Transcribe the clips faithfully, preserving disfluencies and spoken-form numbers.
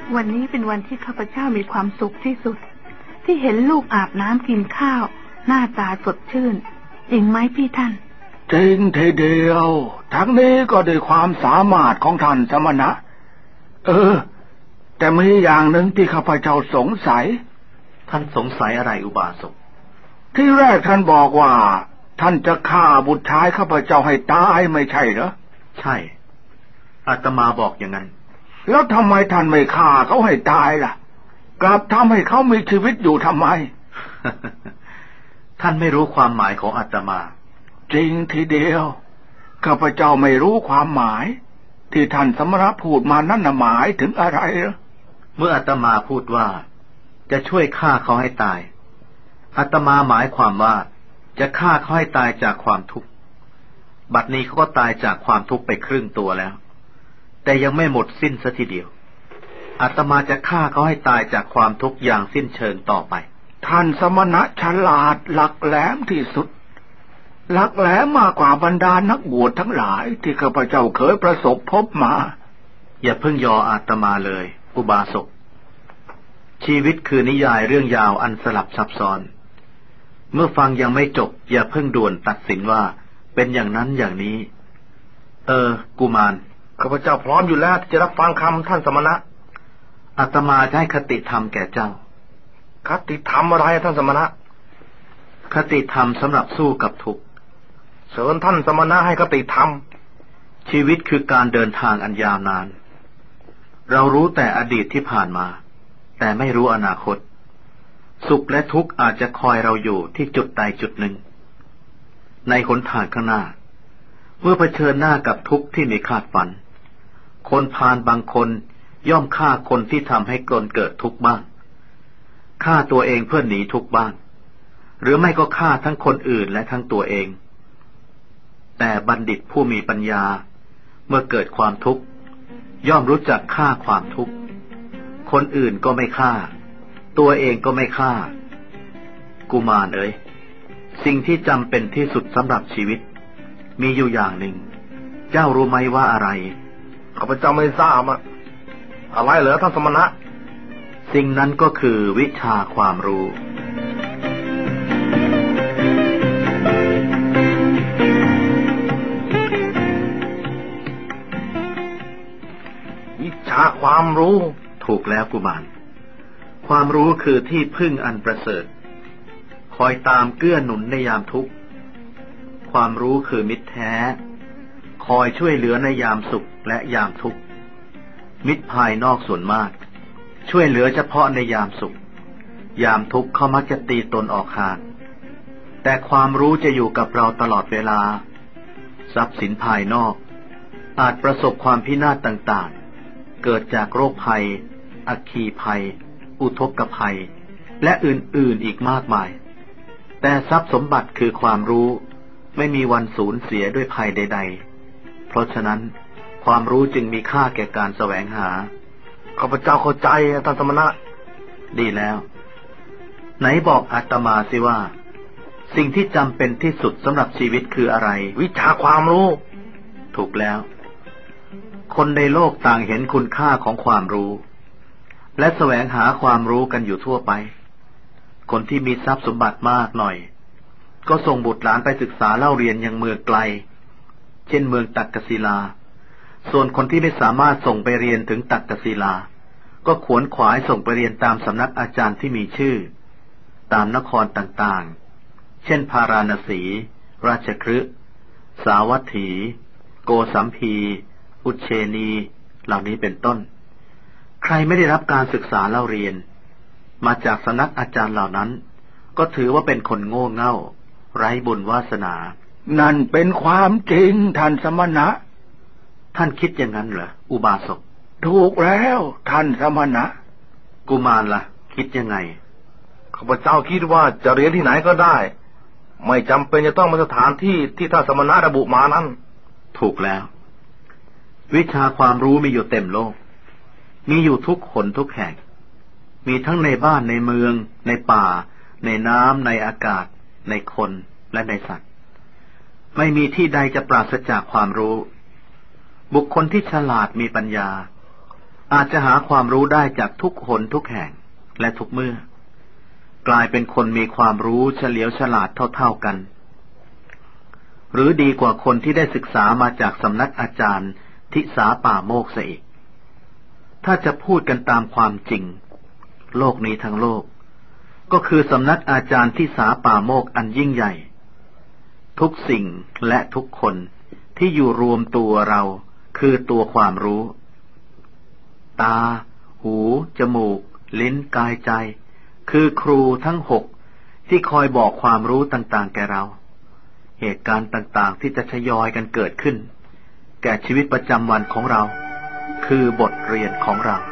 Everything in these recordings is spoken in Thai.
วันนี้เป็นวันที่ข้าพเจ้ามีความสุขที่สุดที่เห็นลูกอาบน้ำกินข้าวหน้าตาสดชื่นจริงไหมพี่ท่านจริงทีเดียวทั้งนี้ก็ด้วยความสามารถของท่านสมณะเออแต่มีอย่างหนึ่งที่ข้าพเจ้าสงสัยท่านสงสัยอะไรอุบาสกที่แรกท่านบอกว่าท่านจะฆ่าบุตรชายข้าพเจ้าให้ตายไม่ใช่เหรอใช่อาตมาบอกอย่างนั้นแล้วทำไมท่านไม่ฆ่าเขาให้ตายล่ะกลับทำให้เขามีชีวิตอยู่ทำไมท่านไม่รู้ความหมายของอาตมาจริงทีเดียวข้าพเจ้าไม่รู้ความหมายที่ท่านสมณะพูดมานั่นน่ะหมายถึงอะไรเหรอเมื่ออาตมาพูดว่าจะช่วยฆ่าเขาให้ตายอาตมาหมายความว่าจะฆ่าเขาให้ตายจากความทุกข์บัดนี้เขาก็ตายจากความทุกข์ไปครึ่งตัวแล้วแต่ยังไม่หมดสิ้นซะทีเดียวอาตมาจะฆ่าเขาให้ตายจากความทุกข์อย่างสิ้นเชิงต่อไปท่านสมณะฉลาดหลักแหลมที่สุดหลักแหลมมากกว่าบรรดานักบวชทั้งหลายที่ข้าพเจ้าเคยประสบพบมาอย่าเพิ่งยออาตมาเลยอุบาสกชีวิตคือนิยายเรื่องยาวอันสลับซับซ้อนเมื่อฟังยังไม่จบอย่าเพิ่งด่วนตัดสินว่าเป็นอย่างนั้นอย่างนี้เออกุมารข้าพเจ้าพร้อมอยู่แล้วที่จะรับฟังคำท่านสมณะอาตมาจะให้คติธรรมแก่เจ้าคติธรรมอะไรท่านสมณะคติธรรมสำหรับสู้กับทุกข์เชิญท่านสมณะให้คติธรรมชีวิตคือการเดินทางอันยาวนานเรารู้แต่อดีตที่ผ่านมาแต่ไม่รู้อนาคตสุขและทุกข์อาจจะคอยเราอยู่ที่จุดใดจุดหนึ่งในหนทางข้างหน้าเมื่อเผชิญหน้ากับทุกข์ที่ไม่คาดฝันคนพาลบางคนย่อมฆ่าคนที่ทำให้ตนเกิดทุกข์บ้างฆ่าตัวเองเพื่อหนีทุกข์บ้างหรือไม่ก็ฆ่าทั้งคนอื่นและทั้งตัวเองแต่บัณฑิตผู้มีปัญญาเมื่อเกิดความทุกข์ย่อมรู้จักฆ่าความทุกข์คนอื่นก็ไม่ฆ่าตัวเองก็ไม่ฆ่ากุมารเอ๋ยสิ่งที่จำเป็นที่สุดสำหรับชีวิตมีอยู่อย่างหนึ่งเจ้ารู้ไหมว่าอะไรข้าพเจ้าไม่ทราบอะอะไรเหรอท่านสมณะสิ่งนั้นก็คือวิชาความรู้วิชาความรู้ถูกแล้วกุมารความรู้คือที่พึ่งอันประเสริฐคอยตามเกื้อหนุนในยามทุกข์ความรู้คือมิตรแท้คอยช่วยเหลือในยามสุขและยามทุกข์มิตรภายนอกส่วนมากช่วยเหลือเฉพาะในยามสุขยามทุกข์เขามักจะตีตนออกห่างแต่ความรู้จะอยู่กับเราตลอดเวลาทรัพย์สินภายนอกอาจประสบความพินาศต่างๆเกิดจากโรคภัยอัคคีภัยอุทกภัยและอื่นๆอีกมากมายแต่ทรัพย์สมบัติคือความรู้ไม่มีวันสูญเสียด้วยภัยใดๆเพราะฉะนั้นความรู้จึงมีค่าแก่การแสวงหาข้าพเจ้าเข้าใจท่านสมณะดีแล้วไหนบอกอาตมาสิว่าสิ่งที่จำเป็นที่สุดสำหรับชีวิตคืออะไรวิชาความรู้ถูกแล้วคนในโลกต่างเห็นคุณค่าของความรู้และแสวงหาความรู้กันอยู่ทั่วไปคนที่มีทรัพย์สมบัติมากหน่อยก็ส่งบุตรหลานไปศึกษาเล่าเรียนยังเมืองไกลเช่นเมืองตักกศิลาส่วนคนที่ไม่สามารถส่งไปเรียนถึงตักกศิลาก็ขวนขวายส่งไปเรียนตามสำนักอาจารย์ที่มีชื่อตามนครต่างๆเช่นพาราณสีราชคฤห์สาวัตถีโกสัมพีอุเชนีเหล่านี้เป็นต้นใครไม่ได้รับการศึกษาเล่าเรียนมาจากสำนักอาจารย์เหล่านั้นก็ถือว่าเป็นคนโง่เง่าไร้บุญวาสนานั่นเป็นความจริงท่านสมณะท่านคิดอย่างนั้นเหรออุบาสกถูกแล้วท่านสมณะกุมารล่ะคิดยังไงข้าพเจ้าคิดว่าจะเรียนที่ไหนก็ได้ไม่จำเป็นจะต้องมาสถานที่ที่ท่านสมณะระบุมานั้นถูกแล้ววิชาความรู้มีอยู่เต็มโลกมีอยู่ทุกคนทุกแห่งมีทั้งในบ้านในเมืองในป่าในน้ำในอากาศในคนและในสัตว์ไม่มีที่ใดจะปราศจากความรู้บุคคลที่ฉลาดมีปัญญาอาจจะหาความรู้ได้จากทุกคนทุกแห่งและทุกเมื่อกลายเป็นคนมีความรู้เฉลียวฉลาดเท่าๆกันหรือดีกว่าคนที่ได้ศึกษามาจากสำนักอาจารย์ทิสาป่าโมกข์ซะอีกถ้าจะพูดกันตามความจริงโลกนี้ทั้งโลกก็คือสำนักอาจารย์ทิสาป่าโมกข์อันยิ่งใหญ่ทุกสิ่งและทุกคนที่อยู่รวมตัวเราคือตัวความรู้ตาหูจมูกลิ้นกายใจคือครูทั้งหกที่คอยบอกความรู้ต่างๆแก่เราเหตุการณ์ต่างๆที่จะทยอยกันเกิดขึ้นแก่ชีวิตประจำวันของเราคือบทเรียนของเรา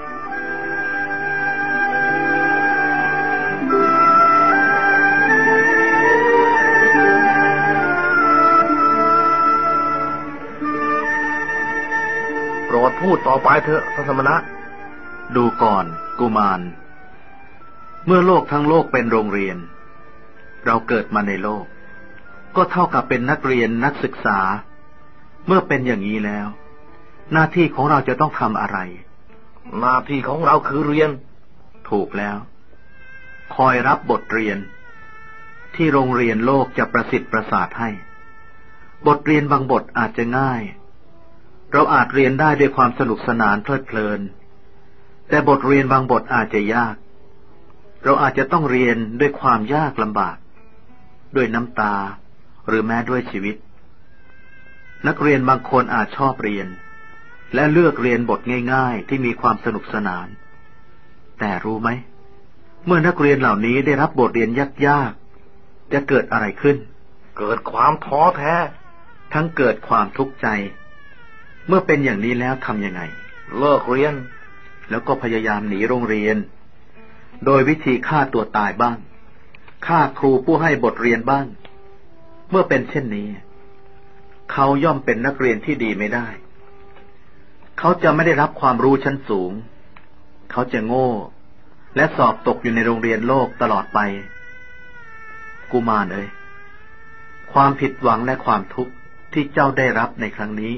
โปรดพูดต่อไปเถอะท่านสมณะดูก่อนกุมารเมื่อโลกทั้งโลกเป็นโรงเรียนเราเกิดมาในโลกก็เท่ากับเป็นนักเรียนนักศึกษาเมื่อเป็นอย่างนี้แล้วหน้าที่ของเราจะต้องทำอะไรหน้าที่ของเราคือเรียนถูกแล้วคอยรับบทเรียนที่โรงเรียนโลกจะประสิทธิ์ประสาทให้บทเรียนบางบทอาจจะง่ายเราอาจเรียนได้ด้วยความสนุกสนานเพลิดเพลินแต่บทเรียนบางบทอาจจะยากเราอาจจะต้องเรียนด้วยความยากลำบากด้วยน้ำตาหรือแม้ด้วยชีวิตนักเรียนบางคนอาจชอบเรียนและเลือกเรียนบทง่ายๆที่มีความสนุกสนานแต่รู้ไหมเมื่อนักเรียนเหล่านี้ได้รับบทเรียนยากๆจะเกิดอะไรขึ้นเกิดความท้อแท้ทั้งเกิดความทุกข์ใจเมื่อเป็นอย่างนี้แล้วทำยังไงเลิกเรียนแล้วก็พยายามหนีโรงเรียนโดยวิธีฆ่าตัวตายบ้างฆ่าครูผู้ให้บทเรียนบ้างเมื่อเป็นเช่นนี้เขาย่อมเป็นนักเรียนที่ดีไม่ได้เขาจะไม่ได้รับความรู้ชั้นสูงเขาจะโง่และสอบตกอยู่ในโรงเรียนโลกตลอดไปกุมารเอ๋ยความผิดหวังและความทุกข์ที่เจ้าได้รับในครั้งนี้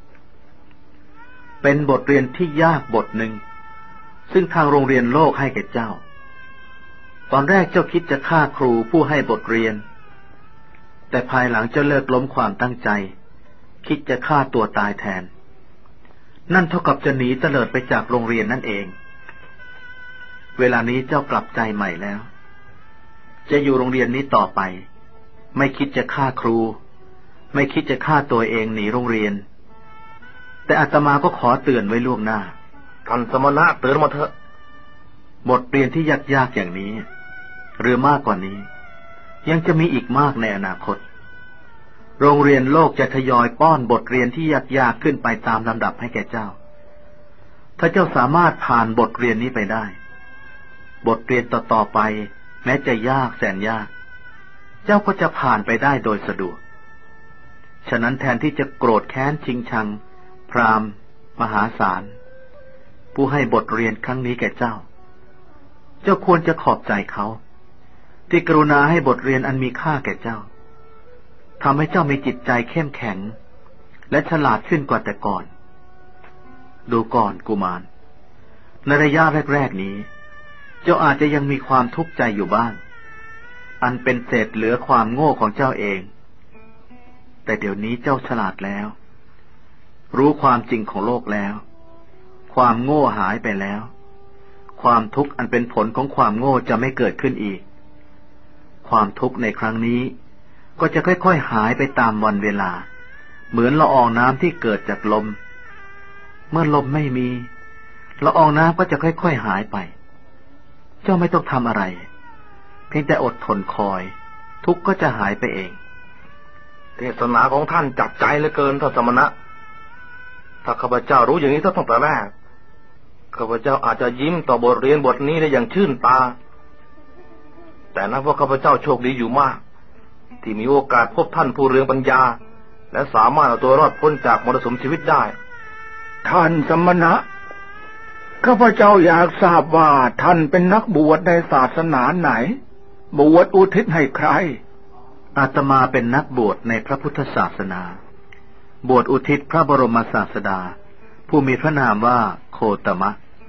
เป็นบทเรียนที่ยากบทหนึ่งซึ่งทางโรงเรียนโลกให้แก่เจ้าตอนแรกเจ้าคิดจะฆ่าครูผู้ให้บทเรียนแต่ภายหลังเจ้าเลิกล้มความตั้งใจคิดจะฆ่าตัวตายแทนนั่นเท่ากับจะหนีเตลิดไปจากโรงเรียนนั่นเองเวลานี้เจ้ากลับใจใหม่แล้วจะอยู่โรงเรียนนี้ต่อไปไม่คิดจะฆ่าครูไม่คิดจะฆ่าตัวเองหนีโรงเรียนแต่อาตมาก็ขอเตือนไว้ล่วงหน้าท่านสมณะเตือนมาเถอะบทเรียนที่ยากๆอย่างนี้หรือมากกว่านี้ยังจะมีอีกมากในอนาคตโรงเรียนโลกจะทยอยป้อนบทเรียนที่ยากๆขึ้นไปตามลำดับให้แก่เจ้าถ้าเจ้าสามารถผ่านบทเรียนนี้ไปได้บทเรียนต่อๆไปแม้จะยากแสนยากเจ้าก็จะผ่านไปได้โดยสะดวกฉะนั้นแทนที่จะโกรธแค้นชิงชังพราหมณ์มหาศาลผู้ให้บทเรียนครั้งนี้แก่เจ้าเจ้าควรจะขอบใจเขาที่กรุณาให้บทเรียนอันมีค่าแก่เจ้าทำให้เจ้ามีจิตใจเข้มแข็งและฉลาดขึ้นกว่าแต่ก่อนดูก่อนกุมารในระยะแรกๆนี้เจ้าอาจจะยังมีความทุกข์ใจอยู่บ้างอันเป็นเศษเหลือความโง่ของเจ้าเองแต่เดี๋ยวนี้เจ้าฉลาดแล้วรู้ความจริงของโลกแล้วความโง่หายไปแล้วความทุกข์อันเป็นผลของความโง่จะไม่เกิดขึ้นอีกความทุกข์ในครั้งนี้ก็จะค่อยๆหายไปตามวันเวลาเหมือนละอองน้ำที่เกิดจากลมเมื่อลมไม่มีละอองน้ำก็จะค่อยๆหายไปเจ้าไม่ต้องทำอะไรเพียงแต่อดทนคอยทุกข์ก็จะหายไปเองเทศนาของท่านจับใจเหลือเกินท่านสมณะถ้าข้าพเจ้ารู้อย่างนี้ตั้งแต่แรกข้าพเจ้าอาจจะยิ้มต่อบทเรียนบทนี้ได้อย่างชื่นตาแต่นับว่าข้าพเจ้าโชคดีอยู่มากที่มีโอกาสพบท่านผู้เรืองปัญญาและสามารถเอาตัวรอดพ้นจากมรสุมชีวิตได้ท่านสมณะข้าพเจ้าอยากทราบว่าท่านเป็นนักบวชในศาสนาไหนบวชอุทิศให้ใครอาตมาเป็นนักบวชในพระพุทธศาสนาบวชอุทิศพระบรมศาสดาผู้มีพระนามว่าโคตมะ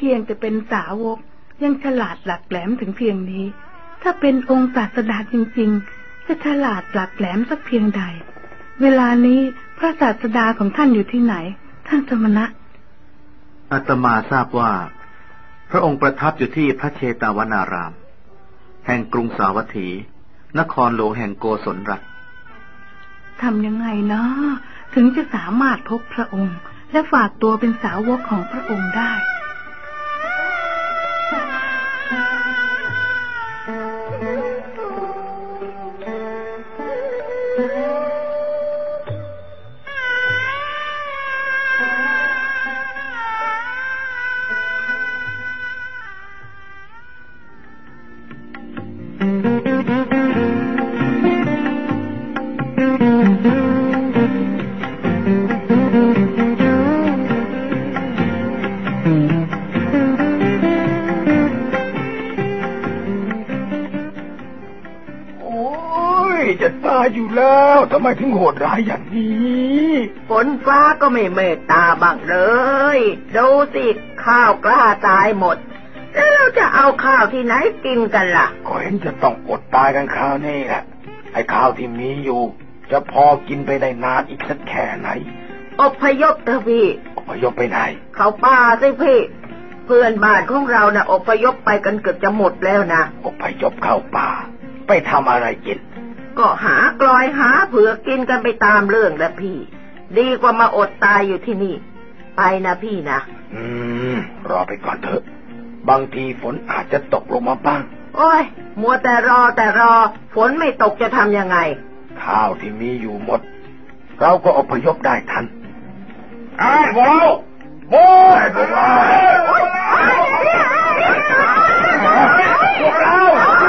พียงแต่เป็นสาวกยังฉลาดหลักแหลมถึงเพียงนี้ถ้าเป็นองค์ศาสดาจริงๆจะฉลาดหลักแหลมสักเพียงใดเวลานี้พระศาสดาของท่านอยู่ที่ไหนท่านสมณะอาตมาทราบว่าพระองค์ประทับอยู่ที่พระเชตวนารามแห่งกรุงสาวัตถีนครหลวงแห่งโกศลรัฐทำยังไงเนาะถึงจะสามารถพบพระองค์และฝากตัวเป็นสาวกของพระองค์ได้อยู่แล้วทำไมถึงโหดร้ายอย่างนี้ฝนฟ้าก็ไม่เมตตาบ้างเลยดูสิข้าวกล้าตายหมดแล้วเราจะเอาข้าวที่ไหนกินกันล่ะก็เห็นจะต้องอดตายกันข้าวนี่แหละไอ้ข้าวที่มีอยู่จะพอกินไปได้นานอีกสักแค่ไหนอพยพเถอะพี่อพยพไปไหนเขาป่าสิพี่เพื่อนบ้านของเรานะ่ะอพยพไปกันเกือบจะหมดแล้วนะอพยพเข้าป่าไปทำอะไรกินก็หากลอยหาเผือกกินกันไปตามเรื่องแล้วพี่ดีกว่ามาอดตายอยู่ที่นี่ไปนะพี่นะอืมรอไปก่อนเถอะบางทีฝนอาจจะตกลงมาบ้างโอ้ยมัวแต่รอแต่รอฝนไม่ตกจะทำยังไงข้าวที่มีอยู่หมดเราก็อพยพได้ทันไอ้พวกเราโว้ยพวกเราพวกเรา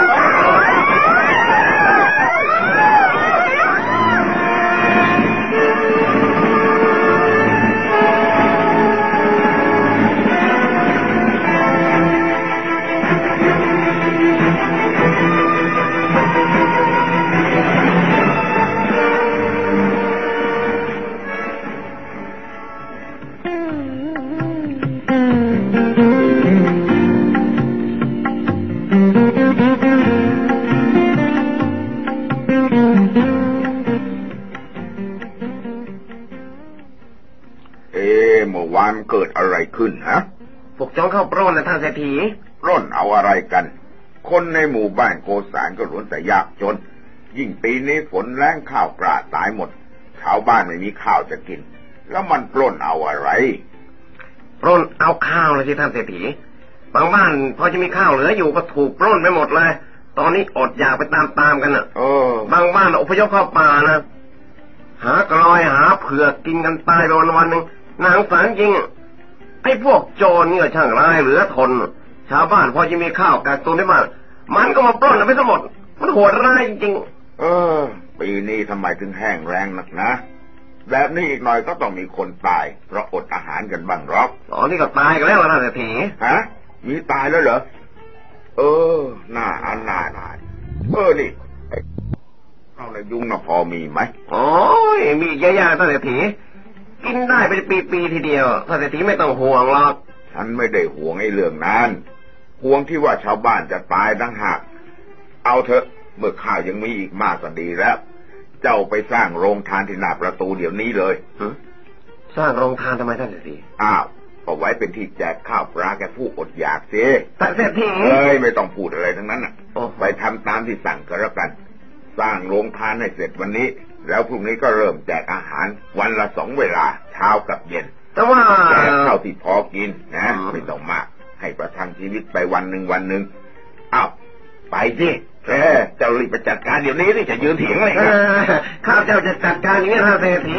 เกิดอะไรขึ้นฮะพวกจ้องเข้าปล้นนะท่านเศรษฐีปล้นเอาอะไรกันคนในหมู่บ้านโกสานก็ล้วนแต่ยากจนยิ่งปีนี้ฝนแล้งข้าวกล้าตายหมดชาวบ้านไม่มีข้าวจะกินแล้วมันปล้นเอาอะไรปล้นเอาข้าวเลยสิท่านเศรษฐีบางบ้านพอจะมีข้าวเหลืออยู่ก็ถูกปล้นไปหมดเลยตอนนี้อดอยากไปตามๆกันน่ะเออบางบ้านอพยพเข้าป่านะหากลอยหาเผือกกินกันตายไปวันๆนึงนางสารจริงไอ้พวกโจรเนี่ยช่างร้ายเหลือทนชาวบ้านพอจะมีข้าวกักตุนได้บ้างมันก็มาปล้นไปทั้งหมดมันโหดร้ายจริงๆเออปีนี้ทำไมถึงแห้งแรงนักนะแบบนี้อีกหน่อยก็ต้องมีคนตายเพราะอดอาหารกันบ้างหรอกอ๋อนี่ก็ตายกันแล้วนะเศรษฐีฮะมีตายแล้วเหรอเออน่าอันน่าหน่ายเออนี่เอาในยุงน่ะพอมีไหมโอ้ยมีเยอะๆท่านเศรษฐีกินได้เป็นปีๆทีเดียวท่านเศรษฐีไม่ต้องห่วงหรอกฉันไม่ได้ห่วงไอ้เรื่องนั้นห่วงที่ว่าชาวบ้านจะตายดังหากเอาเถอะเมื่อข้าวยังมีอีกมากก็ดีแล้วเจ้าไปสร้างโรงทานที่หน้าประตูเดี๋ยวนี้เลยสร้างโรงทานทำไมท่านเศรษฐีอ้าวก็ไว้เป็นที่แจกข้าวปลาแก่ผู้อดอยากสิท่านเศรษฐีเอ้ยไม่ต้องพูดอะไรทั้งนั้นน่ะไปทำตามที่สั่งก็แล้วกันสร้างโรงทานให้เสร็จวันนี้แล้วพรุ่งนี้ก็เริ่มแจกอาหารวันละสองเวลาเช้ากับเย็นแต่ว่าแจกข้าวที่พอกินนะไม่ต้องมากให้ประทังชีวิตไปวันหนึ่งวันหนึ่งอ้าวไปสิเออเจ้ารีบไปจัดการเดี๋ยวนี้สิจะยืนเถียงอะไรกันข้าเจ้าจะจัดการอย่างนี้ท่านเศรษฐี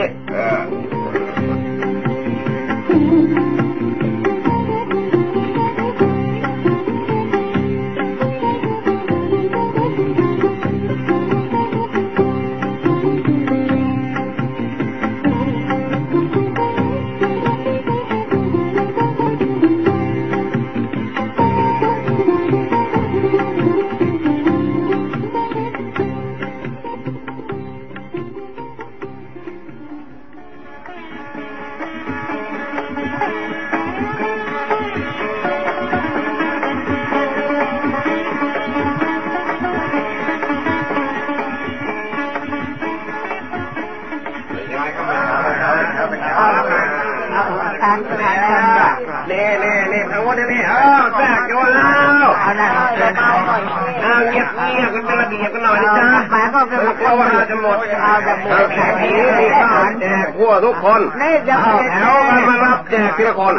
ทั้งหมดนี่เออแทรกอยู่แล้วเอาเงียบเงียบกันเป็นระเบียบกันหน่อยนะจ๊ะเพราะว่าจะหมดเอาแขกที่นี่ข้าวแจกทั่วทุกคนเอาแถวกันมารับแจกทีละคน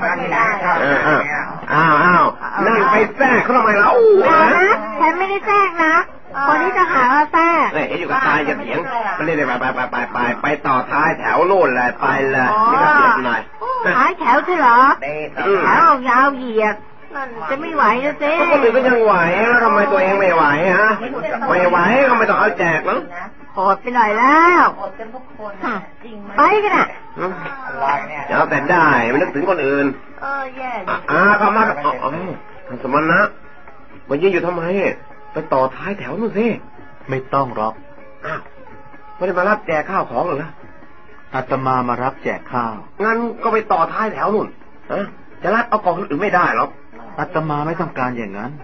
อ้าวอ้าวนั่งไปแทรกเขาทำไมเราฉันไม่ได้แทรกนะคนที่จะหาว่าแทรกเฮ้ยอยู่กับตายอย่าเถียงไปเล่นไปไปไปไปไปต่อท้ายแถวโน่นเลยไปเลยนี่ก็เถียงหน่อยท้ายแถวใช่เหรอแถวยาวเหยียดจะไม่ไหวนะเจ๊คนอื่นก็ยังไหวแล้วทำไมตัวเองไม่ไหวฮะไม่ไหวก็ไม่ต้องเอาแจกแล้วโหดไปหน่อยแล้วไปกันอ่ะจะเอาแต่ได้ไม่นึกถึงคนอื่นอ่าเข้ามาอ๋อท่านสมณะมายืนอยู่ทำไมไปต่อท้ายแถวนู่นสิไม่ต้องหรอกอ้าวไม่ได้มารับแจกข้าวของเหรออาตมามารับแจกข้าวงั้นก็ไปต่อท้ายแถวนู่นฮะจะรับเอาของคนอื่นไม่ได้หรอกอาตมาไม่ต้องการอย่างนั้น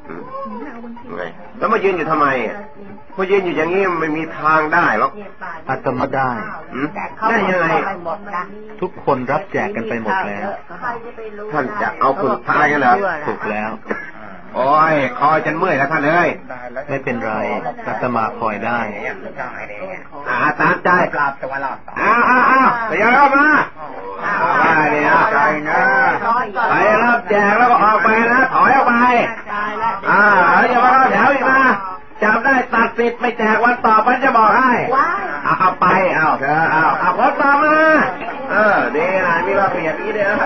แล้วมายืนอยู่ทำไมมายืนอยู่อย่างนี้ไม่มีทางได้หรอกอาตมาได้ได้ยังไงทุกคนรับแจกกันไปหมดแล้วท่านจะเอาคนท้ายกันเหรอถูกแล้วโอ้ยคอยจนเมื่อยแล้วท่านเอ้ยไม่เป็นไรอาตมาคอยได้อาตามใจอ้าวอ้าวอ้าวไปยังเข้ามาไปเนี่ยใจนะไปรับแจกแล้วก็ออกไปนะถอยออกไปอ่าอย่ามาเข้าแถวอีกนะจับได้ตัดสิทธิ์ไม่แจกวันต่อไปจะบอกให้เอาไปเอาเถอะเอาเอาคนต่อมาเออดีนะมีระเบียบนี้เด้อ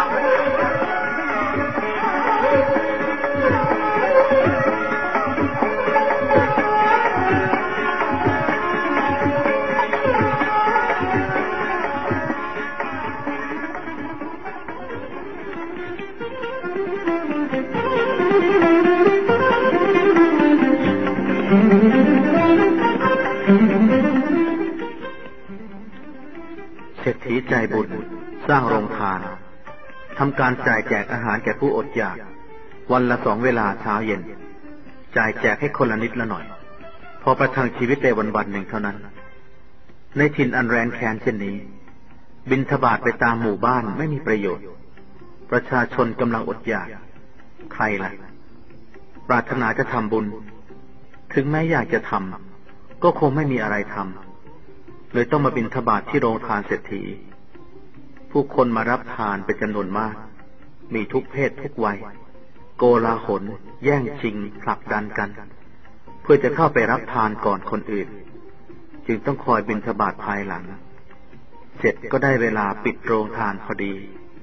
เศรษฐีใจบุญสร้างโรงทานทำการจ่ายแจกอาหารแก่ผู้อดอยากวันละสองเวลาเช้าเย็นจ่ายแจกให้คนละนิดละหน่อยพอประทังชีวิตได้วันวันหนึ่งเท่านั้นในถิ่นอันแรนแค้นเช่นนี้บิณฑบาตไปตามหมู่บ้านไม่มีประโยชน์ประชาชนกำลังอดอยากใครล่ะปรารถนาจะทำบุญถึงแม้อยากจะทำก็คงไม่มีอะไรทำเลยต้องมาบิณฑบาตที่โรงทานเศรษฐีผู้คนมารับทานเป็นจำนวนมากมีทุกเพศทุกวัยโกลาหลแย่งชิงผลักดันกันเพื่อจะเข้าไปรับทานก่อนคนอื่นจึงต้องคอยบิณฑบาตภายหลังเสร็จก็ได้เวลาปิดโรงทานพอดี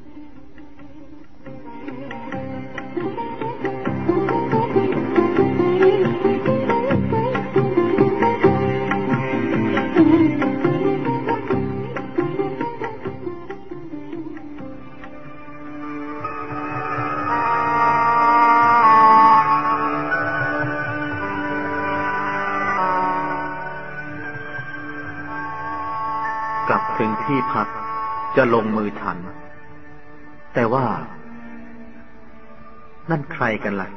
ถึงที่พักจะลงมือฉันแต่ว่านั่นใครกันล่ะ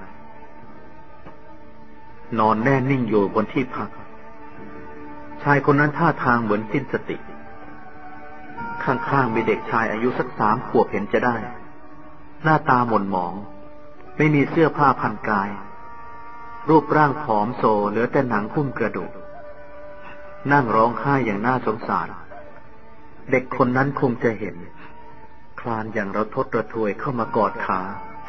นอนแน่นิ่งอยู่บนที่พักชายคนนั้นท่าทางเหมือนสิ้นสติข้างๆมีเด็กชายอายุสักสามขวบเห็นจะได้หน้าตาหม่นหมองไม่มีเสื้อผ้าพันกายรูปร่างผอมโซเหลือแต่หนังหุ้มกระดูกนั่งร้องไห้อย่างน่าสงสารเด็กคนนั้นคงจะเห็นคลานอย่างระทดระทวยเข้ามากอดขา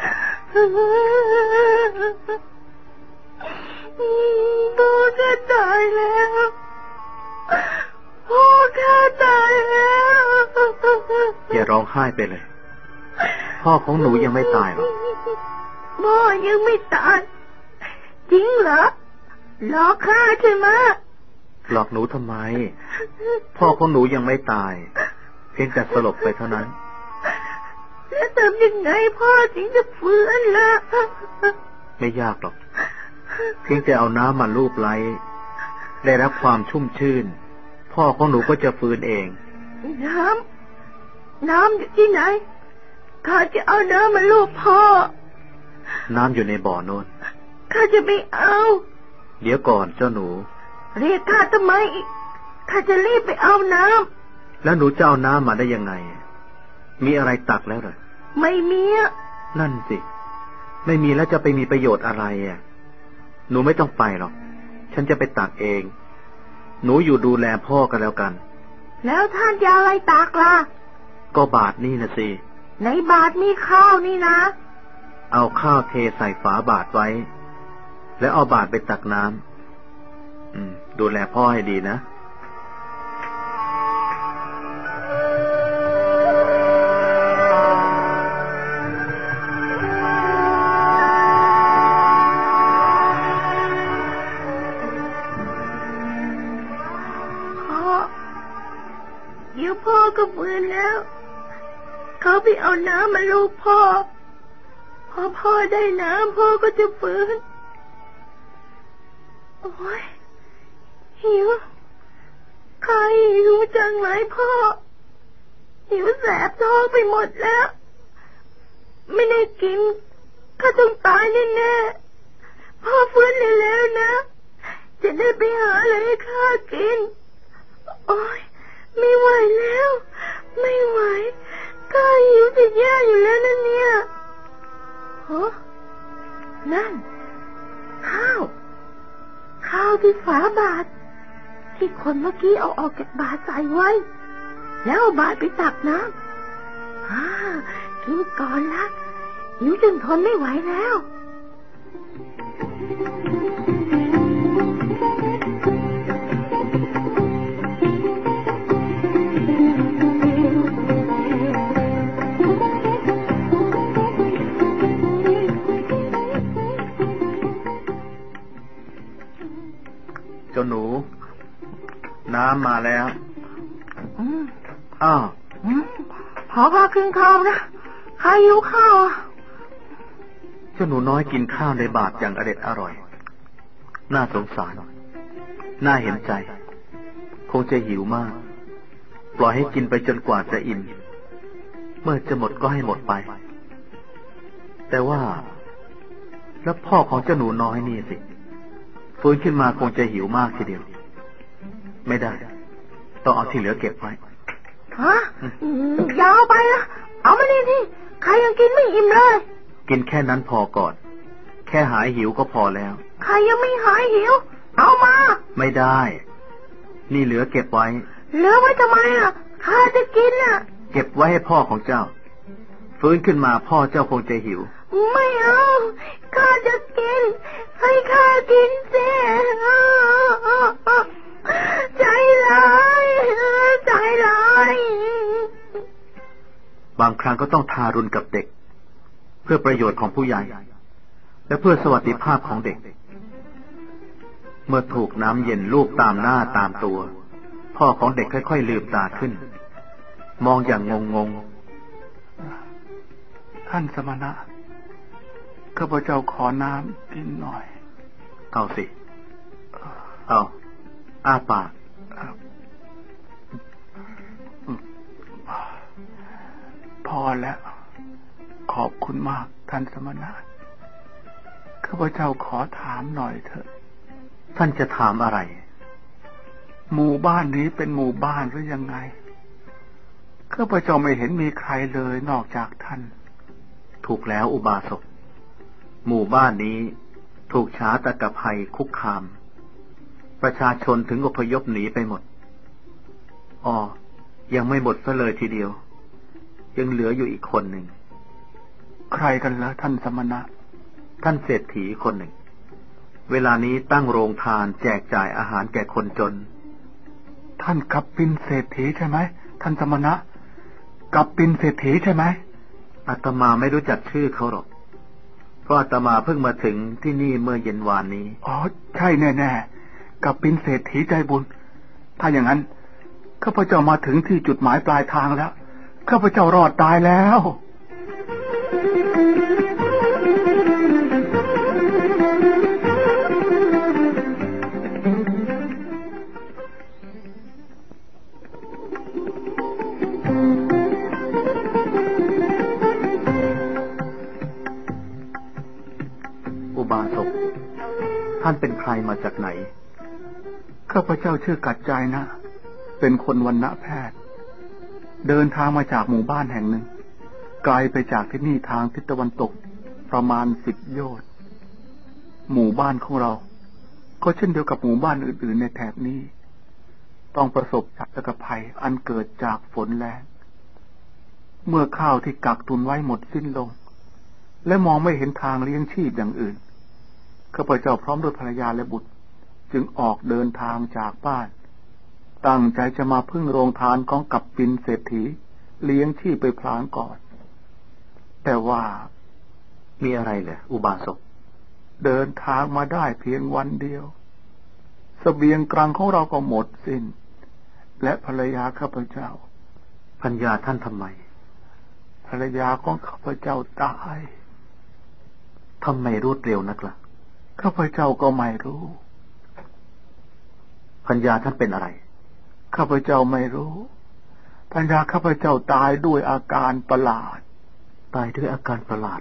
พ่อข้าตายแล้วพ่อข้าตายแล้วอย่าร้องไห้ไปเลยพ่อของหนูยังไม่ตายหรอกพ่อยังไม่ตายจริงเหรอหลอกข้าใช่ไหมหลอกหนูทำไมพ่อของหนูยังไม่ตายเพียงแต่สลบไปเท่านั้นแล้วทำยังไงพ่อถึงจะฟื้นล่ะไม่ยากหรอกเพียงแต่เอาน้ำมาลูบไล้ได้รับความชุ่มชื่นพ่อของหนูก็จะฟื้นเองน้ำน้ำอยู่ที่ไหนข้าจะเอาน้ำมาลูบพ่อน้ำอยู่ในบ่อโน้นข้าจะไม่เอาเดี๋ยวก่อนเจ้าหนูเรียกข้าทำไมข้าจะรีบไปเอาน้ำแล้วหนูจะเอาน้ำมาได้ยังไงมีอะไรตักแล้วเหรอไม่มีนั่นสิไม่มีแล้วจะไปมีประโยชน์อะไรอ่ะหนูไม่ต้องไปหรอกฉันจะไปตักเองหนูอยู่ดูแลพ่อกันแล้วกันแล้วท่านจะอะไรตักล่ะก็บาทนี่นะสิในบาทมีข้าวนี่นะเอาข้าวเทใส่ฝาบาทไว้แล้วเอาบาทไปตักน้ำอืมดูแลพ่อให้ดีนะเดี๋ยวพ่อก็ฟื้นแล้วเขาไปเอาน้ำมาลูบพ่อพอพ่อได้น้ำพ่อก็จะฟื้นโอ้ยหิวใครหิวจังเลยพ่อหิวแสบท้องไปหมดแล้วไม่ได้กินก็ต้องตายแน่ๆพ่อฟื้นแล้วนะจะได้ไปหาอะไรให้ข้ากินโอ้ยไม่ไหวแล้วไม่ไหวข้าหิวจะแย่อยู่แล้วนะเนี่ยฮะนั่นข้าวข้าวที่ฝาบาทที่คนเมื่อกี้เอาออกจากบาทใส่ไว้แล้วเอาบาทไปตักน้ำฮ่ากินก่อนละหิวจนทนไม่ไหวแล้วเจ้าหนูน้ำมาแล้วอ้าวพอพากินข้าวนะใครหิวข้าวอ่ะเจ้าหนูน้อยกินข้าวในบาตรอย่างอร็ดอร่อยน่าสงสารน่าเห็นใจคงจะหิวมากปล่อยให้กินไปจนกว่าจะอิ่มเมื่อจะหมดก็ให้หมดไปแต่ว่าแล้วพ่อของเจ้าหนูน้อยนี่สิฟื้นขึ้นมาคงจะหิวมากทีเดียวไม่ได้ต้องเอาที่เหลือเก็บไว้ฮะอย่าเอาไปนะเอามานี่ที่ใครยังกินไม่อิ่มเลยกินแค่นั้นพอก่อนแค่หายหิวก็พอแล้วใครยังไม่หายหิวเอามาไม่ได้นี่เหลือเก็บไว้เหลือไว้ทำไมอ่ะข้าจะกินอ่ะเก็บไว้ให้พ่อของเจ้าฟื้นขึ้นมาพ่อเจ้าคงจะหิวไม่เอาข้าจะกินให้ข้ากินเสียใจร้ายใจร้ายบางครั้งก็ต้องทารุณกับเด็กเพื่อประโยชน์ของผู้ใหญ่และเพื่อสวัสดิภาพของเด็กเมื่อถูกน้ำเย็นลูบตามหน้าตามตัวพ่อของเด็กค่อยๆลืมตาขึ้นมองอย่างงงๆท่านสมณะข้าพเจ้าขอน้ำกินหน่อยเอาสิเอาอ้าปากพอแล้วขอบคุณมากท่านสมณะข้าพเจ้าขอถามหน่อยเถอะท่านจะถามอะไรหมู่บ้านนี้เป็นหมู่บ้านหรือยังไงข้าพเจ้าไม่เห็นมีใครเลยนอกจากท่านถูกแล้วอุบาสกหมู่บ้านนี้ถูกชาตกภัยคุกคามประชาชนถึงอพยพหนีไปหมดอ๋อยังไม่หมดซะเลยทีเดียวยังเหลืออยู่อีกคนหนึ่งใครกันล่ะท่านสมณะท่านเศรษฐีคนหนึ่งเวลานี้ตั้งโรงทานแจกจ่ายอาหารแก่คนจนท่านกัปปินเศรษฐีใช่ไหมท่านสมณะกัปปินเศรษฐีใช่ไหมอาตมาไม่รู้จักชื่อเขาหรอกเพราะอาตมาเพิ่งมาถึงที่นี่เมื่อเย็นวานนี้อ๋อใช่แน่ๆกัปปินเศรษฐีใจบุญถ้าอย่างนั้นข้าพเจ้ามาถึงที่จุดหมายปลายทางแล้วข้าพเจ้ารอดตายแล้วอุบาสกท่านเป็นใครมาจากไหนข้าพเจ้าชื่อกัจจายนะเป็นคนวรรณแพทย์เดินทางมาจากหมู่บ้านแห่งหนึ่งไกลไปจากที่นี่ทางทิศตะวันตกประมาณสิบโยชน์หมู่บ้านของเราก็เช่นเดียวกับหมู่บ้านอื่นๆในแถบนี้ต้องประสบกับภัยอันเกิดจากฝนแล้งเมื่อข้าวที่กักตุนไว้หมดสิ้นลงและมองไม่เห็นทางเลี้ยงชีพอย่างอื่นข้าพเจ้าพร้อมด้วยภรรยาและบุตรจึงออกเดินทางจากบ้านตั้งใจจะมาพึ่งโรงทานของกัปปินเศรษฐีเลี้ยงชีพไปพลางก่อนแต่ว่ามีอะไรเหรออุบาสกเดินทางมาได้เพียงวันเดียวเสบียงกลางของเราก็หมดสิ้นและภรรยาข้าพเจ้าภรรยาท่านทำไมภรรยาของข้าพเจ้าตายทำไมรวดเร็วนักล่ะข้าพเจ้าก็ไม่รู้ภรรยาท่านเป็นอะไรข้าพเจ้าไม่รู้ภรรยาข้าพเจ้าตายด้วยอาการประหลาดตายด้วยอาการประหลาด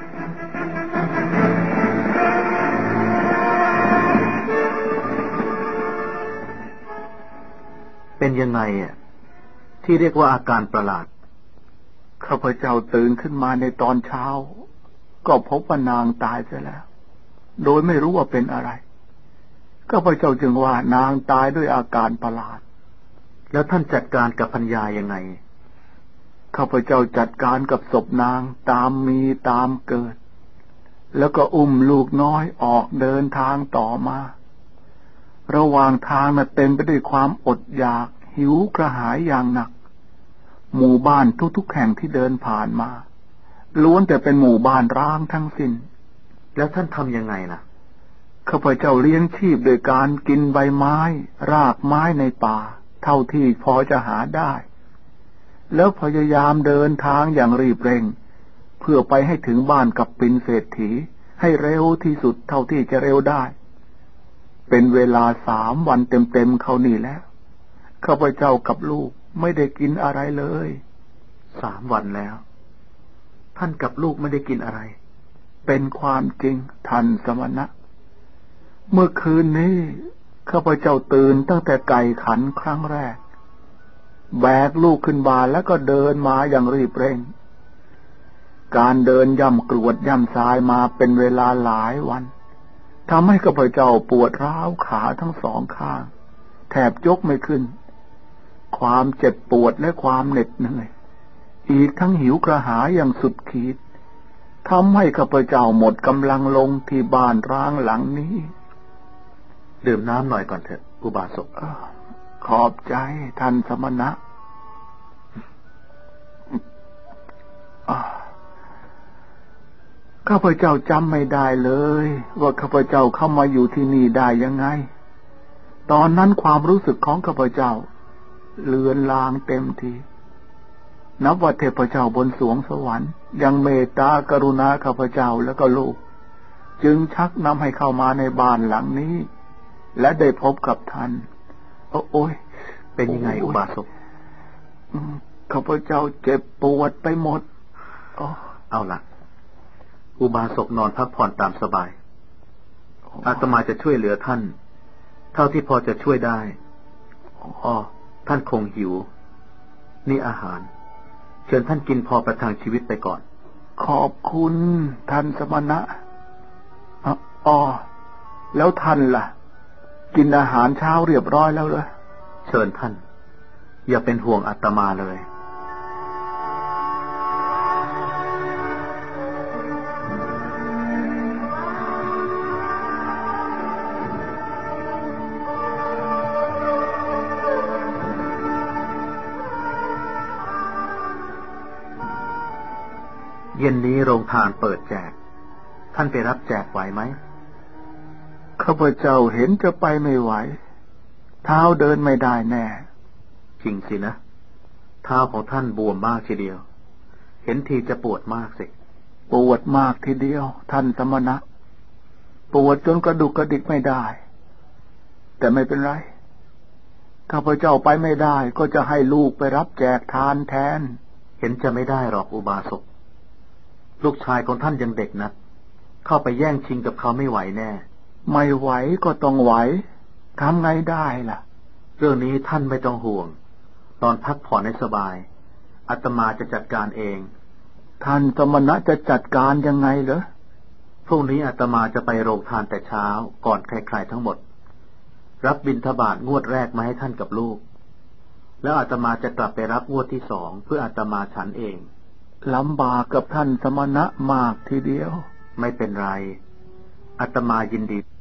เป็นยังไงอ่ะที่เรียกว่าอาการประหลาดข้าพเจ้าตื่นขึ้นมาในตอนเช้าก็พบว่านางตายเสียแล้วโดยไม่รู้ว่าเป็นอะไรข้าพเจ้าจึงว่านางตายด้วยอาการประหลาดแล้วท่านจัดการกับภรรยายังไงข้าพเจ้าจัดการกับศพนางตามมีตามเกิดแล้วก็อุ้มลูกน้อยออกเดินทางต่อมาระหว่างทางน่ะเต็มไปด้วยความอดอยากหิวกระหายอย่างหนักหมู่บ้านทุกๆแห่งที่เดินผ่านมาล้วนแต่เป็นหมู่บ้านร้างทั้งสิ้นแล้วท่านทำยังไงล่ะข้าพเจ้าเลี้ยงชีพโดยการกินใบไม้รากไม้ในป่าเท่าที่พอจะหาได้แล้วพยายามเดินทางอย่างรีบเร่งเพื่อไปให้ถึงบ้านกัปปินเศรษฐีให้เร็วที่สุดเท่าที่จะเร็วได้เป็นเวลาสามวันเต็มๆเขานี่แล้วข้าพเจ้ากับลูกไม่ได้กินอะไรเลยสามวันแล้วท่านกับลูกไม่ได้กินอะไรเป็นความจริงท่านสมณะเมื่อคืนนี้ข้าพเจ้าตื่นตั้งแต่ไก่ขันครั้งแรกแบกลูกขึ้นบาแล้วก็เดินมาอย่างรีบเร่งการเดินย่ำกรวดย่ำทรายมาเป็นเวลาหลายวันทำให้ข้าพเจ้าปวดร้าวขาทั้งสองข้างแทบยกไม่ขึ้นความเจ็บปวดและความเหน็ดเหนื่อยอีกทั้งหิวกระหายอย่างสุดขีดทำให้ข้าพเจ้าหมดกำลังลงที่บ้านร้างหลังนี้ดื่มน้ำหน่อยก่อนเถอะอุบาสกขอบใจท่านสมณะข้าพเจ้าจำไม่ได้เลยว่าข้าพเจ้าเข้ามาอยู่ที่นี่ได้ยังไงตอนนั้นความรู้สึกของข้าพเจ้าเลือนลางเต็มทีนับว่าเทพเจ้าบนสวงสวรรค์ยังเมตตากรุณาข้าพเจ้าแล้วก็ลูกจึงชักนำให้เข้ามาในบ้านหลังนี้และได้พบกับท่านโอ้ยเป็นยังไงอุบาสกข้าพเจ้าเจ็บปวดไปหมดเอาล่ะอุบาสกนอนพักผ่อนตามสบายอาตมาจะช่วยเหลือท่านเท่าที่พอจะช่วยได้อ๋อท่านคงหิวนี่อาหารเชิญท่านกินพอประทังชีวิตไปก่อนขอบคุณท่านสมณะอ๋อแล้วท่านล่ะกินอาหารเช้าเรียบร้อยแล้วเหรอเชิญท่านอย่าเป็นห่วงอาตมาเลยเย็นนี้โรงทานเปิดแจกท่านไปรับแจกไหวไหมข้าพเจ้าเห็นจะไปไม่ไหวเท้าเดินไม่ได้แน่จริงสินะเท้าของท่านบวมมากทีเดียวเห็นทีจะปวดมากสิปวดมากทีเดียวท่านสมณะปวดจนกระดุกกระดิกไม่ได้แต่ไม่เป็นไรข้าพเจ้าไปไม่ได้ก็จะให้ลูกไปรับแจกทานแทนเห็นจะไม่ได้หรอกอุบาสกลูกชายของท่านยังเด็กนะเข้าไปแย่งชิงกับเขาไม่ไหวแน่ไม่ไหวก็ต้องไหวทำไงได้ล่ะเรื่องนี้ท่านไม่ต้องห่วงตอนพักผ่อนให้สบายอาตมาจะจัดการเองท่านสมณะจะจัดการยังไงเหรอพรุ่งนี้อาตมาจะไปโรงทานแต่เช้าก่อนใครๆทั้งหมดรับบิณฑบาตงวดแรกมาให้ท่านกับลูกแล้วอาตมาจะกลับไปรับงวดที่สองเพื่ออาตมาฉันเองลำบากกับท่านสมณะมากทีเดียวไม่เป็นไรอาตมายินดี